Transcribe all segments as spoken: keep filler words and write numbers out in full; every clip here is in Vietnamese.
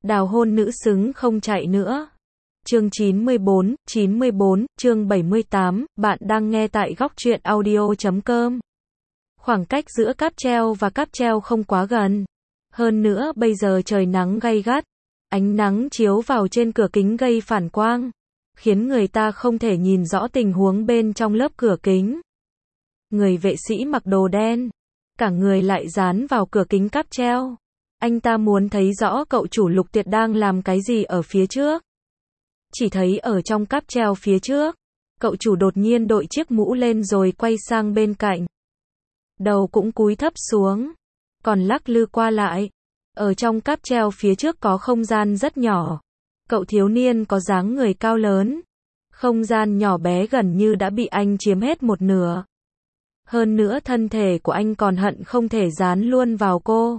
Đào hôn nữ xứng không chạy nữa. Chương chín mươi bốn, chín mươi bốn, chương bảy mươi tám, bạn đang nghe tại góc truyện audio chấm com. Khoảng cách giữa cáp treo và cáp treo không quá gần. Hơn nữa bây giờ trời nắng gay gắt. Ánh nắng chiếu vào trên cửa kính gây phản quang, khiến người ta không thể nhìn rõ tình huống bên trong lớp cửa kính. Người vệ sĩ mặc đồ đen, cả người lại dán vào cửa kính cáp treo. Anh ta muốn thấy rõ cậu chủ Lục Tuyệt đang làm cái gì ở phía trước. Chỉ thấy ở trong cáp treo phía trước, cậu chủ đột nhiên đội chiếc mũ lên rồi quay sang bên cạnh. Đầu cũng cúi thấp xuống, còn lắc lư qua lại. Ở trong cáp treo phía trước có không gian rất nhỏ. Cậu thiếu niên có dáng người cao lớn. Không gian nhỏ bé gần như đã bị anh chiếm hết một nửa. Hơn nữa thân thể của anh còn hận không thể dán luôn vào cô.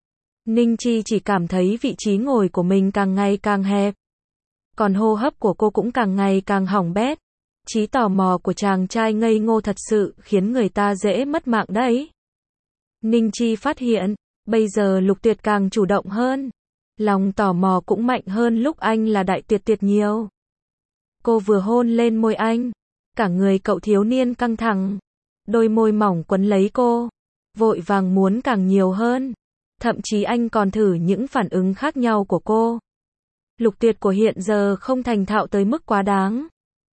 Ninh Chi chỉ cảm thấy vị trí ngồi của mình càng ngày càng hẹp. Còn hô hấp của cô cũng càng ngày càng hỏng bét. Trí tò mò của chàng trai ngây ngô thật sự khiến người ta dễ mất mạng đấy. Ninh Chi phát hiện, bây giờ Lục Tuyệt càng chủ động hơn. Lòng tò mò cũng mạnh hơn lúc anh là Đại Tuyệt Tuyệt nhiều. Cô vừa hôn lên môi anh, cả người cậu thiếu niên căng thẳng. Đôi môi mỏng quấn lấy cô, vội vàng muốn càng nhiều hơn. Thậm chí anh còn thử những phản ứng khác nhau của cô. Lục Tuyệt của hiện giờ không thành thạo tới mức quá đáng.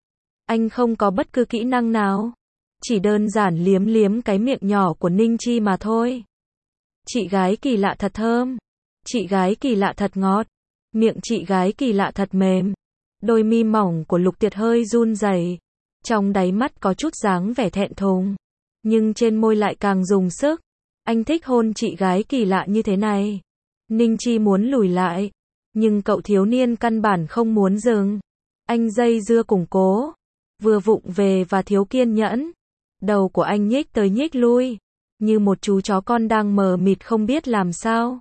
Anh không có bất cứ kỹ năng nào, chỉ đơn giản liếm liếm cái miệng nhỏ của Ninh Chi mà thôi. Chị gái kỳ lạ thật thơm, chị gái kỳ lạ thật ngọt, miệng chị gái kỳ lạ thật mềm. Đôi mi mỏng của Lục Tuyệt hơi run rẩy, trong đáy mắt có chút dáng vẻ thẹn thùng, nhưng trên môi lại càng dùng sức. Anh thích hôn chị gái kỳ lạ như thế này. Ninh Chi muốn lùi lại, nhưng cậu thiếu niên căn bản không muốn dừng. Anh dây dưa củng cố, vừa vụng về và thiếu kiên nhẫn. Đầu của anh nhích tới nhích lui, như một chú chó con đang mờ mịt không biết làm sao.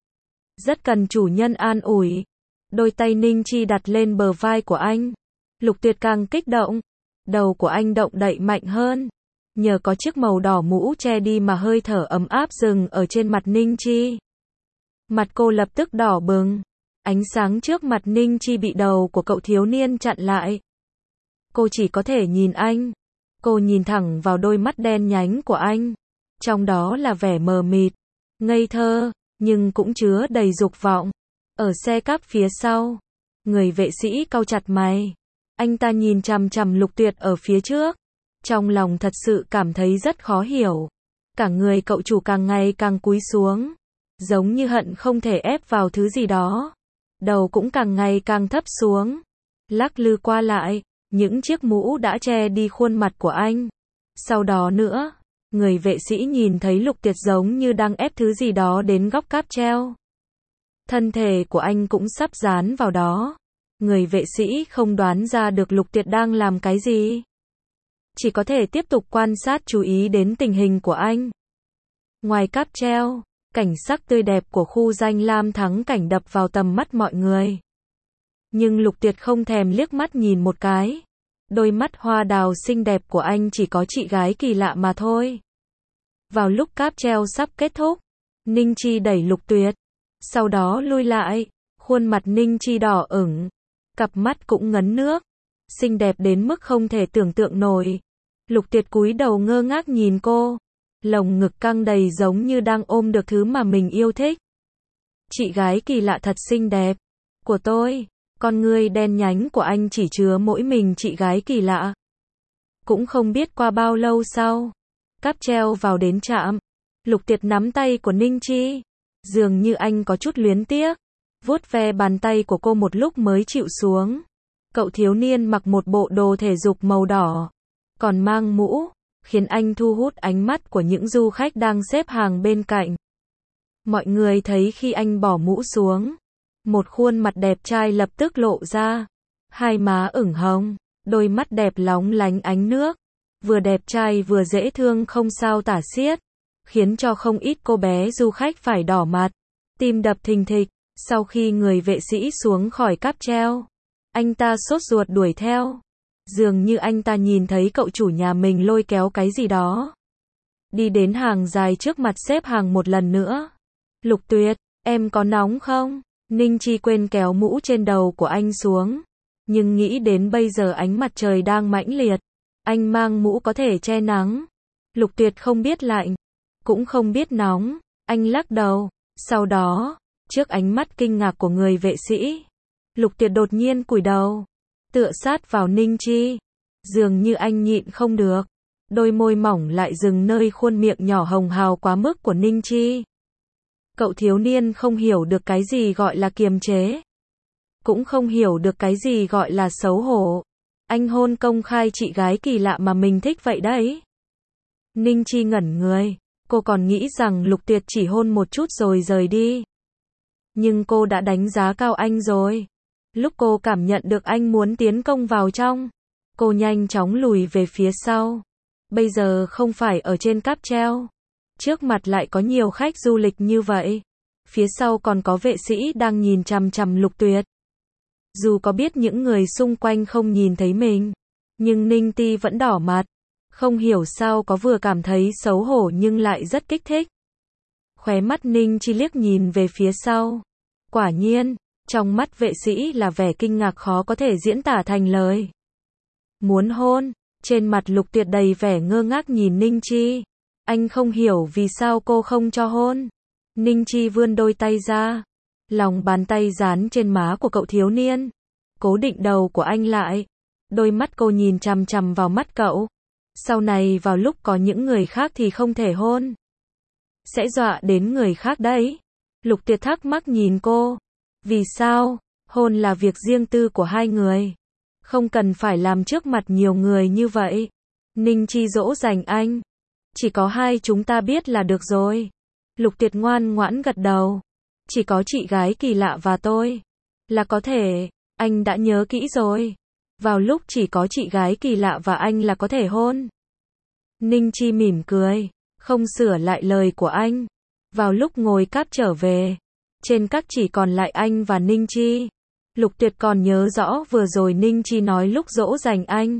Rất cần chủ nhân an ủi. Đôi tay Ninh Chi đặt lên bờ vai của anh. Lục Tuyệt càng kích động. Đầu của anh động đậy mạnh hơn. Nhờ có chiếc màu đỏ mũ che đi mà hơi thở ấm áp dừng ở trên mặt Ninh Chi. Mặt cô lập tức đỏ bừng. Ánh sáng trước mặt Ninh Chi bị đầu của cậu thiếu niên chặn lại. Cô chỉ có thể nhìn anh. Cô nhìn thẳng vào đôi mắt đen nhánh của anh. Trong đó là vẻ mờ mịt, ngây thơ, nhưng cũng chứa đầy dục vọng. Ở xe cáp phía sau, người vệ sĩ cau chặt mày. Anh ta nhìn chằm chằm Lục Tuyệt ở phía trước. Trong lòng thật sự cảm thấy rất khó hiểu. Cả người cậu chủ càng ngày càng cúi xuống, giống như hận không thể ép vào thứ gì đó. Đầu cũng càng ngày càng thấp xuống, lắc lư qua lại. Những chiếc mũ đã che đi khuôn mặt của anh. Sau đó nữa, người vệ sĩ nhìn thấy Lục Tuyệt giống như đang ép thứ gì đó đến góc cáp treo. Thân thể của anh cũng sắp dán vào đó. Người vệ sĩ không đoán ra được Lục Tuyệt đang làm cái gì. Chỉ có thể tiếp tục quan sát chú ý đến tình hình của anh. Ngoài cáp treo, cảnh sắc tươi đẹp của khu danh lam thắng cảnh đập vào tầm mắt mọi người. Nhưng Lục Tuyệt không thèm liếc mắt nhìn một cái. Đôi mắt hoa đào xinh đẹp của anh chỉ có chị gái kỳ lạ mà thôi. Vào lúc cáp treo sắp kết thúc, Ninh Chi đẩy Lục Tuyệt, sau đó lui lại. Khuôn mặt Ninh Chi đỏ ửng, cặp mắt cũng ngấn nước, xinh đẹp đến mức không thể tưởng tượng nổi. Lục Tuyệt cúi đầu ngơ ngác nhìn cô, lồng ngực căng đầy giống như đang ôm được thứ mà mình yêu thích. Chị gái kỳ lạ thật xinh đẹp của tôi. Con ngươi đen nhánh của anh chỉ chứa mỗi mình chị gái kỳ lạ. Cũng không biết qua bao lâu sau, cáp treo vào đến trạm. Lục Tuyệt nắm tay của Ninh Chi, dường như anh có chút luyến tiếc, vuốt ve bàn tay của cô một lúc mới chịu xuống. Cậu thiếu niên mặc một bộ đồ thể dục màu đỏ, còn mang mũ, khiến anh thu hút ánh mắt của những du khách đang xếp hàng bên cạnh. Mọi người thấy khi anh bỏ mũ xuống, một khuôn mặt đẹp trai lập tức lộ ra. Hai má ửng hồng, đôi mắt đẹp lóng lánh ánh nước. Vừa đẹp trai vừa dễ thương không sao tả xiết, khiến cho không ít cô bé du khách phải đỏ mặt, tim đập thình thịch. Sau khi người vệ sĩ xuống khỏi cáp treo, anh ta sốt ruột đuổi theo. Dường như anh ta nhìn thấy cậu chủ nhà mình lôi kéo cái gì đó. Đi đến hàng dài trước mặt xếp hàng một lần nữa. Lục Tuyệt, em có nóng không? Ninh Chi quên kéo mũ trên đầu của anh xuống. Nhưng nghĩ đến bây giờ ánh mặt trời đang mãnh liệt. Anh mang mũ có thể che nắng. Lục Tuyệt không biết lạnh. Cũng không biết nóng. Anh lắc đầu. Sau đó, trước ánh mắt kinh ngạc của người vệ sĩ, Lục Tuyệt đột nhiên cúi đầu. Tựa sát vào Ninh Chi. Dường như anh nhịn không được. Đôi môi mỏng lại dừng nơi khuôn miệng nhỏ hồng hào quá mức của Ninh Chi. Cậu thiếu niên không hiểu được cái gì gọi là kiềm chế. Cũng không hiểu được cái gì gọi là xấu hổ. Anh hôn công khai chị gái kỳ lạ mà mình thích vậy đấy. Ninh Chi ngẩn người. Cô còn nghĩ rằng Lục Tuyệt chỉ hôn một chút rồi rời đi. Nhưng cô đã đánh giá cao anh rồi. Lúc cô cảm nhận được anh muốn tiến công vào trong, cô nhanh chóng lùi về phía sau. Bây giờ không phải ở trên cáp treo. Trước mặt lại có nhiều khách du lịch như vậy. Phía sau còn có vệ sĩ đang nhìn chằm chằm Lục Tuyệt. Dù có biết những người xung quanh không nhìn thấy mình, nhưng Ninh Ti vẫn đỏ mặt. Không hiểu sao có vừa cảm thấy xấu hổ nhưng lại rất kích thích. Khóe mắt Ninh Chi liếc nhìn về phía sau. Quả nhiên, trong mắt vệ sĩ là vẻ kinh ngạc khó có thể diễn tả thành lời. Muốn hôn, trên mặt Lục Tuyệt đầy vẻ ngơ ngác nhìn Ninh Chi. Anh không hiểu vì sao cô không cho hôn. Ninh Chi vươn đôi tay ra. Lòng bàn tay dán trên má của cậu thiếu niên. Cố định đầu của anh lại. Đôi mắt cô nhìn chằm chằm vào mắt cậu. Sau này vào lúc có những người khác thì không thể hôn. Sẽ dọa đến người khác đấy. Lục Tuyệt thắc mắc nhìn cô. Vì sao? Hôn là việc riêng tư của hai người. Không cần phải làm trước mặt nhiều người như vậy. Ninh Chi dỗ dành anh. Chỉ có hai chúng ta biết là được rồi. Lục Tuyệt ngoan ngoãn gật đầu. Chỉ có chị gái kỳ lạ và tôi. Là có thể. Anh đã nhớ kỹ rồi. Vào lúc chỉ có chị gái kỳ lạ và anh là có thể hôn. Ninh Chi mỉm cười. Không sửa lại lời của anh. Vào lúc ngồi cáp trở về. Trên các chỉ còn lại anh và Ninh Chi. Lục Tuyệt còn nhớ rõ vừa rồi Ninh Chi nói lúc dỗ dành anh.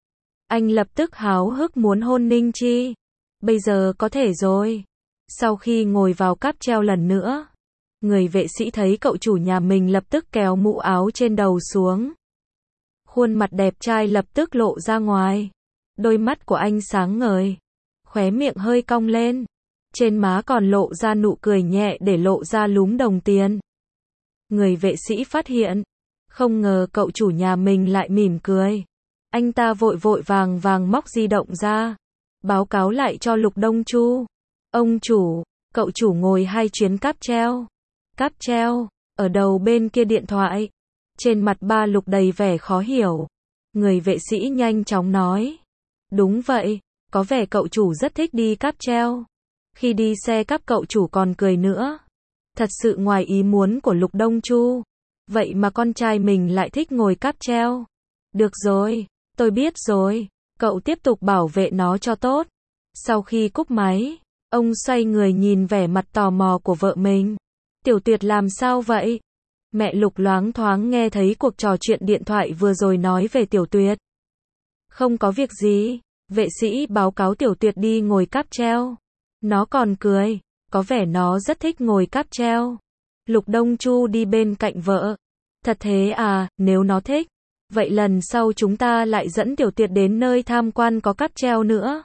Anh lập tức háo hức muốn hôn Ninh Chi. Bây giờ có thể rồi. Sau khi ngồi vào cáp treo lần nữa, người vệ sĩ thấy cậu chủ nhà mình lập tức kéo mũ áo trên đầu xuống. Khuôn mặt đẹp trai lập tức lộ ra ngoài. Đôi mắt của anh sáng ngời. Khóe miệng hơi cong lên. Trên má còn lộ ra nụ cười nhẹ để lộ ra lúm đồng tiền. Người vệ sĩ phát hiện. Không ngờ cậu chủ nhà mình lại mỉm cười. Anh ta vội vội vàng vàng móc di động ra. Báo cáo lại cho Lục Đông Chu. Ông chủ, cậu chủ ngồi hai chuyến cáp treo. Cáp treo, ở đầu bên kia điện thoại. Trên mặt ba Lục đầy vẻ khó hiểu. Người vệ sĩ nhanh chóng nói. Đúng vậy, có vẻ cậu chủ rất thích đi cáp treo. Khi đi xe cáp cậu chủ còn cười nữa. Thật sự ngoài ý muốn của Lục Đông Chu. Vậy mà con trai mình lại thích ngồi cáp treo. Được rồi, tôi biết rồi. Cậu tiếp tục bảo vệ nó cho tốt. Sau khi cúp máy, ông xoay người nhìn vẻ mặt tò mò của vợ mình. Tiểu Tuyệt làm sao vậy? Mẹ Lục loáng thoáng nghe thấy cuộc trò chuyện điện thoại vừa rồi nói về Tiểu Tuyệt. Không có việc gì. Vệ sĩ báo cáo Tiểu Tuyệt đi ngồi cáp treo. Nó còn cười. Có vẻ nó rất thích ngồi cáp treo. Lục Đông Chu đi bên cạnh vợ. Thật thế à, nếu nó thích. Vậy lần sau chúng ta lại dẫn Tiểu Tuyệt đến nơi tham quan có cáp treo nữa.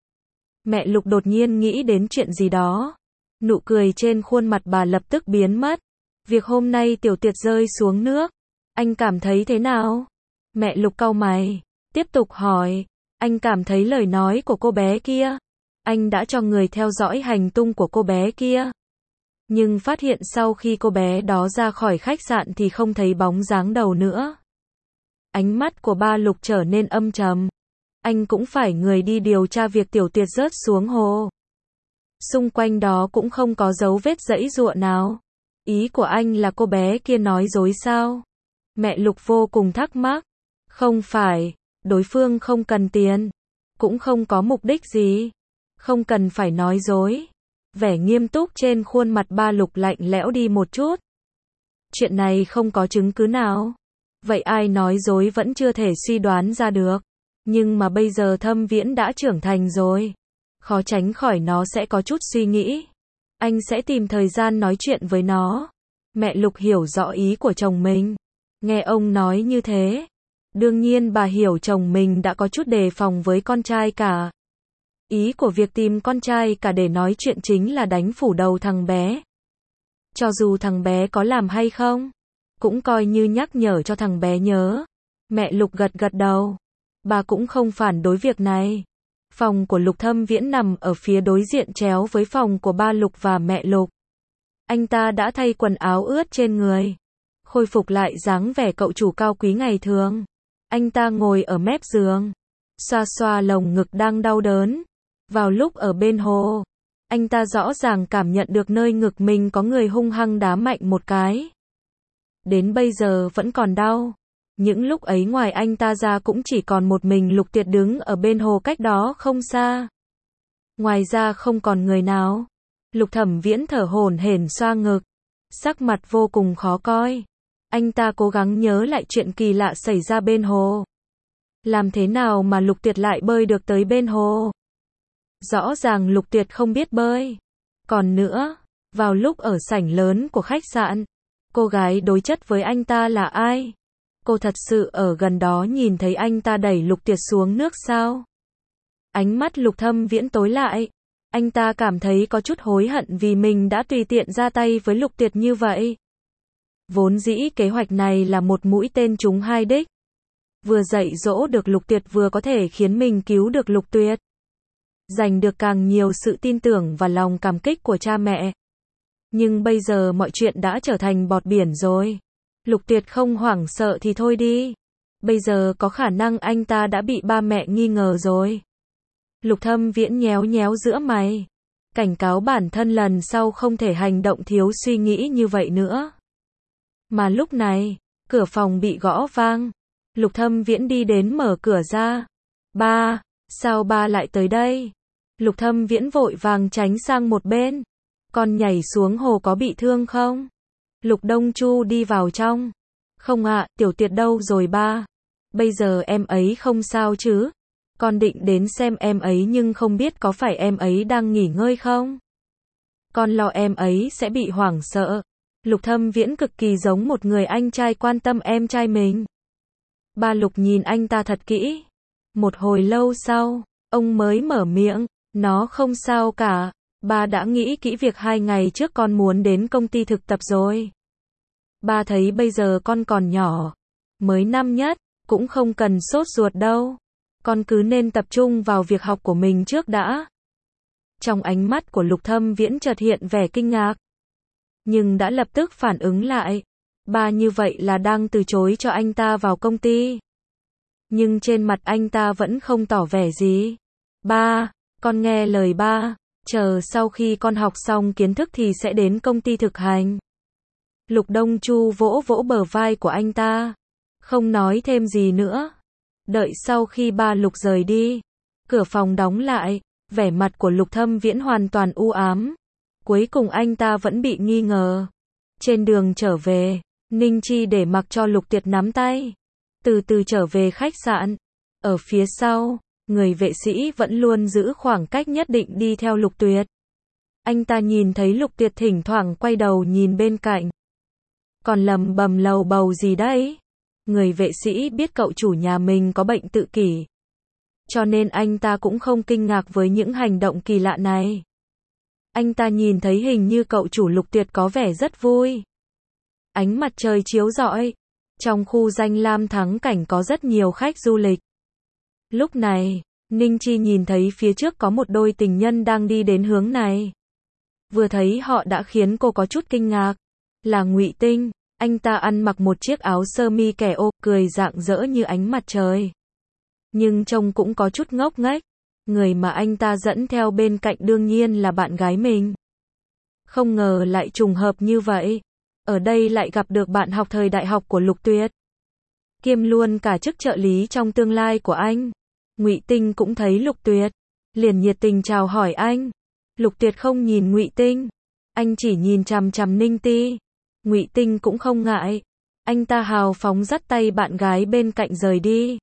Mẹ Lục đột nhiên nghĩ đến chuyện gì đó. Nụ cười trên khuôn mặt bà lập tức biến mất. Việc hôm nay Tiểu Tuyệt rơi xuống nước. Anh cảm thấy thế nào? Mẹ Lục cau mày. Tiếp tục hỏi. Anh cảm thấy lời nói của cô bé kia. Anh đã cho người theo dõi hành tung của cô bé kia. Nhưng phát hiện sau khi cô bé đó ra khỏi khách sạn thì không thấy bóng dáng đầu nữa. Ánh mắt của ba Lục trở nên âm trầm. Anh cũng phải người đi điều tra việc Tiểu Tuyệt rớt xuống hồ. Xung quanh đó cũng không có dấu vết giãy giụa nào. Ý của anh là cô bé kia nói dối sao? Mẹ Lục vô cùng thắc mắc. Không phải, đối phương không cần tiền. Cũng không có mục đích gì. Không cần phải nói dối. Vẻ nghiêm túc trên khuôn mặt ba Lục lạnh lẽo đi một chút. Chuyện này không có chứng cứ nào. Vậy ai nói dối vẫn chưa thể suy đoán ra được. Nhưng mà bây giờ Thâm Viễn đã trưởng thành rồi. Khó tránh khỏi nó sẽ có chút suy nghĩ. Anh sẽ tìm thời gian nói chuyện với nó. Mẹ Lục hiểu rõ ý của chồng mình. Nghe ông nói như thế, đương nhiên bà hiểu chồng mình đã có chút đề phòng với con trai cả. Ý của việc tìm con trai cả để nói chuyện chính là đánh phủ đầu thằng bé. Cho dù thằng bé có làm hay không, cũng coi như nhắc nhở cho thằng bé nhớ. Mẹ Lục gật gật đầu. Bà cũng không phản đối việc này. Phòng của Lục Thâm Viễn nằm ở phía đối diện chéo với phòng của ba Lục và mẹ Lục. Anh ta đã thay quần áo ướt trên người, khôi phục lại dáng vẻ cậu chủ cao quý ngày thường. Anh ta ngồi ở mép giường, xoa xoa lồng ngực đang đau đớn. Vào lúc ở bên hồ, anh ta rõ ràng cảm nhận được nơi ngực mình có người hung hăng đá mạnh một cái. Đến bây giờ vẫn còn đau. Những lúc ấy ngoài anh ta ra cũng chỉ còn một mình Lục Tuyệt đứng ở bên hồ cách đó không xa. Ngoài ra không còn người nào. Lục Thẩm Viễn thở hổn hển xoa ngực, sắc mặt vô cùng khó coi. Anh ta cố gắng nhớ lại chuyện kỳ lạ xảy ra bên hồ. Làm thế nào mà Lục Tuyệt lại bơi được tới bên hồ? Rõ ràng Lục Tuyệt không biết bơi. Còn nữa, vào lúc ở sảnh lớn của khách sạn, cô gái đối chất với anh ta là ai? Cô thật sự ở gần đó nhìn thấy anh ta đẩy Lục Tuyệt xuống nước sao? Ánh mắt Lục Thâm Viễn tối lại. Anh ta cảm thấy có chút hối hận vì mình đã tùy tiện ra tay với Lục Tuyệt như vậy. Vốn dĩ kế hoạch này là một mũi tên trúng hai đích. Vừa dạy dỗ được Lục Tuyệt vừa có thể khiến mình cứu được Lục Tuyệt. Giành được càng nhiều sự tin tưởng và lòng cảm kích của cha mẹ. Nhưng bây giờ mọi chuyện đã trở thành bọt biển rồi. Lục Tuyệt không hoảng sợ thì thôi đi. Bây giờ có khả năng anh ta đã bị ba mẹ nghi ngờ rồi. Lục Thâm Viễn nhéo nhéo giữa mày. Cảnh cáo bản thân lần sau không thể hành động thiếu suy nghĩ như vậy nữa. Mà lúc này, cửa phòng bị gõ vang. Lục Thâm Viễn đi đến mở cửa ra. Ba, sao ba lại tới đây? Lục Thâm Viễn vội vàng tránh sang một bên. Con nhảy xuống hồ có bị thương không? Lục Đông Chu đi vào trong. Không ạ, Tiểu Tuyệt đâu rồi ba? Bây giờ em ấy không sao chứ? Con định đến xem em ấy nhưng không biết có phải em ấy đang nghỉ ngơi không? Con lo em ấy sẽ bị hoảng sợ. Lục Thâm Viễn cực kỳ giống một người anh trai quan tâm em trai mình. Ba Lục nhìn anh ta thật kỹ. Một hồi lâu sau, ông mới mở miệng. Nó không sao cả. Ba đã nghĩ kỹ việc hai ngày trước con muốn đến công ty thực tập rồi. Ba thấy bây giờ con còn nhỏ, mới năm nhất, cũng không cần sốt ruột đâu. Con cứ nên tập trung vào việc học của mình trước đã. Trong ánh mắt của Lục Thâm Viễn chợt hiện vẻ kinh ngạc. Nhưng đã lập tức phản ứng lại. Ba như vậy là đang từ chối cho anh ta vào công ty. Nhưng trên mặt anh ta vẫn không tỏ vẻ gì. Ba, con nghe lời ba. Chờ sau khi con học xong kiến thức thì sẽ đến công ty thực hành. Lục Đông Chu vỗ vỗ bờ vai của anh ta. Không nói thêm gì nữa. Đợi sau khi ba Lục rời đi. Cửa phòng đóng lại. Vẻ mặt của Lục Thâm Viễn hoàn toàn u ám. Cuối cùng anh ta vẫn bị nghi ngờ. Trên đường trở về, Ninh Chi để mặc cho Lục Tuyệt nắm tay. Từ từ trở về khách sạn. Ở phía sau, người vệ sĩ vẫn luôn giữ khoảng cách nhất định đi theo Lục Tuyệt. Anh ta nhìn thấy Lục Tuyệt thỉnh thoảng quay đầu nhìn bên cạnh. Còn lầm bầm lầu bầu gì đấy? Người vệ sĩ biết cậu chủ nhà mình có bệnh tự kỷ. Cho nên anh ta cũng không kinh ngạc với những hành động kỳ lạ này. Anh ta nhìn thấy hình như cậu chủ Lục Tuyệt có vẻ rất vui. Ánh mặt trời chiếu rọi. Trong khu danh lam thắng cảnh có rất nhiều khách du lịch. Lúc này, Ninh Chi nhìn thấy phía trước có một đôi tình nhân đang đi đến hướng này. Vừa thấy họ đã khiến cô có chút kinh ngạc. Là Ngụy Tinh, anh ta ăn mặc một chiếc áo sơ mi kẻ ô, cười rạng rỡ như ánh mặt trời. Nhưng trông cũng có chút ngốc nghếch. Người mà anh ta dẫn theo bên cạnh đương nhiên là bạn gái mình. Không ngờ lại trùng hợp như vậy. Ở đây lại gặp được bạn học thời đại học của Lục Tuyệt. Kiêm luôn cả chức trợ lý trong tương lai của anh. Ngụy Tinh cũng thấy Lục Tuyệt, liền nhiệt tình chào hỏi anh. Lục Tuyệt không nhìn Ngụy Tinh, anh chỉ nhìn chằm chằm Ninh Ti. Ngụy Tinh cũng không ngại, anh ta hào phóng dắt tay bạn gái bên cạnh rời đi.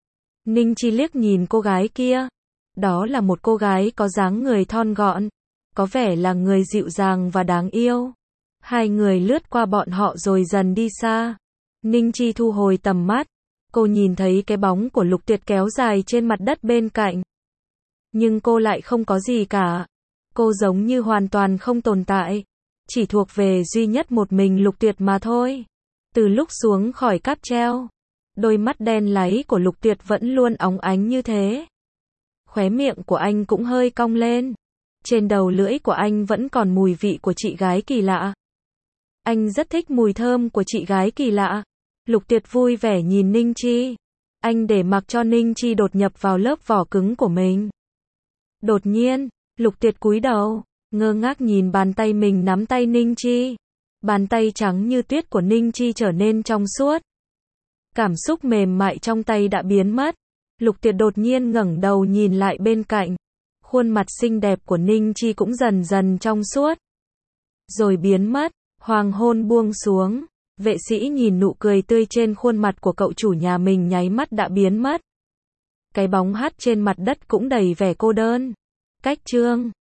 Ninh Chi liếc nhìn cô gái kia, đó là một cô gái có dáng người thon gọn, có vẻ là người dịu dàng và đáng yêu. Hai người lướt qua bọn họ rồi dần đi xa. Ninh Chi thu hồi tầm mắt. Cô nhìn thấy cái bóng của Lục Tuyệt kéo dài trên mặt đất bên cạnh. Nhưng cô lại không có gì cả. Cô giống như hoàn toàn không tồn tại. Chỉ thuộc về duy nhất một mình Lục Tuyệt mà thôi. Từ lúc xuống khỏi cáp treo, đôi mắt đen láy của Lục Tuyệt vẫn luôn óng ánh như thế. Khóe miệng của anh cũng hơi cong lên. Trên đầu lưỡi của anh vẫn còn mùi vị của chị gái kỳ lạ. Anh rất thích mùi thơm của chị gái kỳ lạ. Lục Tuyệt vui vẻ nhìn Ninh Chi. Anh để mặc cho Ninh Chi đột nhập vào lớp vỏ cứng của mình. Đột nhiên, Lục Tuyệt cúi đầu, ngơ ngác nhìn bàn tay mình nắm tay Ninh Chi. Bàn tay trắng như tuyết của Ninh Chi trở nên trong suốt. Cảm xúc mềm mại trong tay đã biến mất. Lục Tuyệt đột nhiên ngẩng đầu nhìn lại bên cạnh. Khuôn mặt xinh đẹp của Ninh Chi cũng dần dần trong suốt. Rồi biến mất. Hoàng hôn buông xuống. Vệ sĩ nhìn nụ cười tươi trên khuôn mặt của cậu chủ nhà mình nháy mắt đã biến mất. Cái bóng hắt trên mặt đất cũng đầy vẻ cô đơn. Cách chương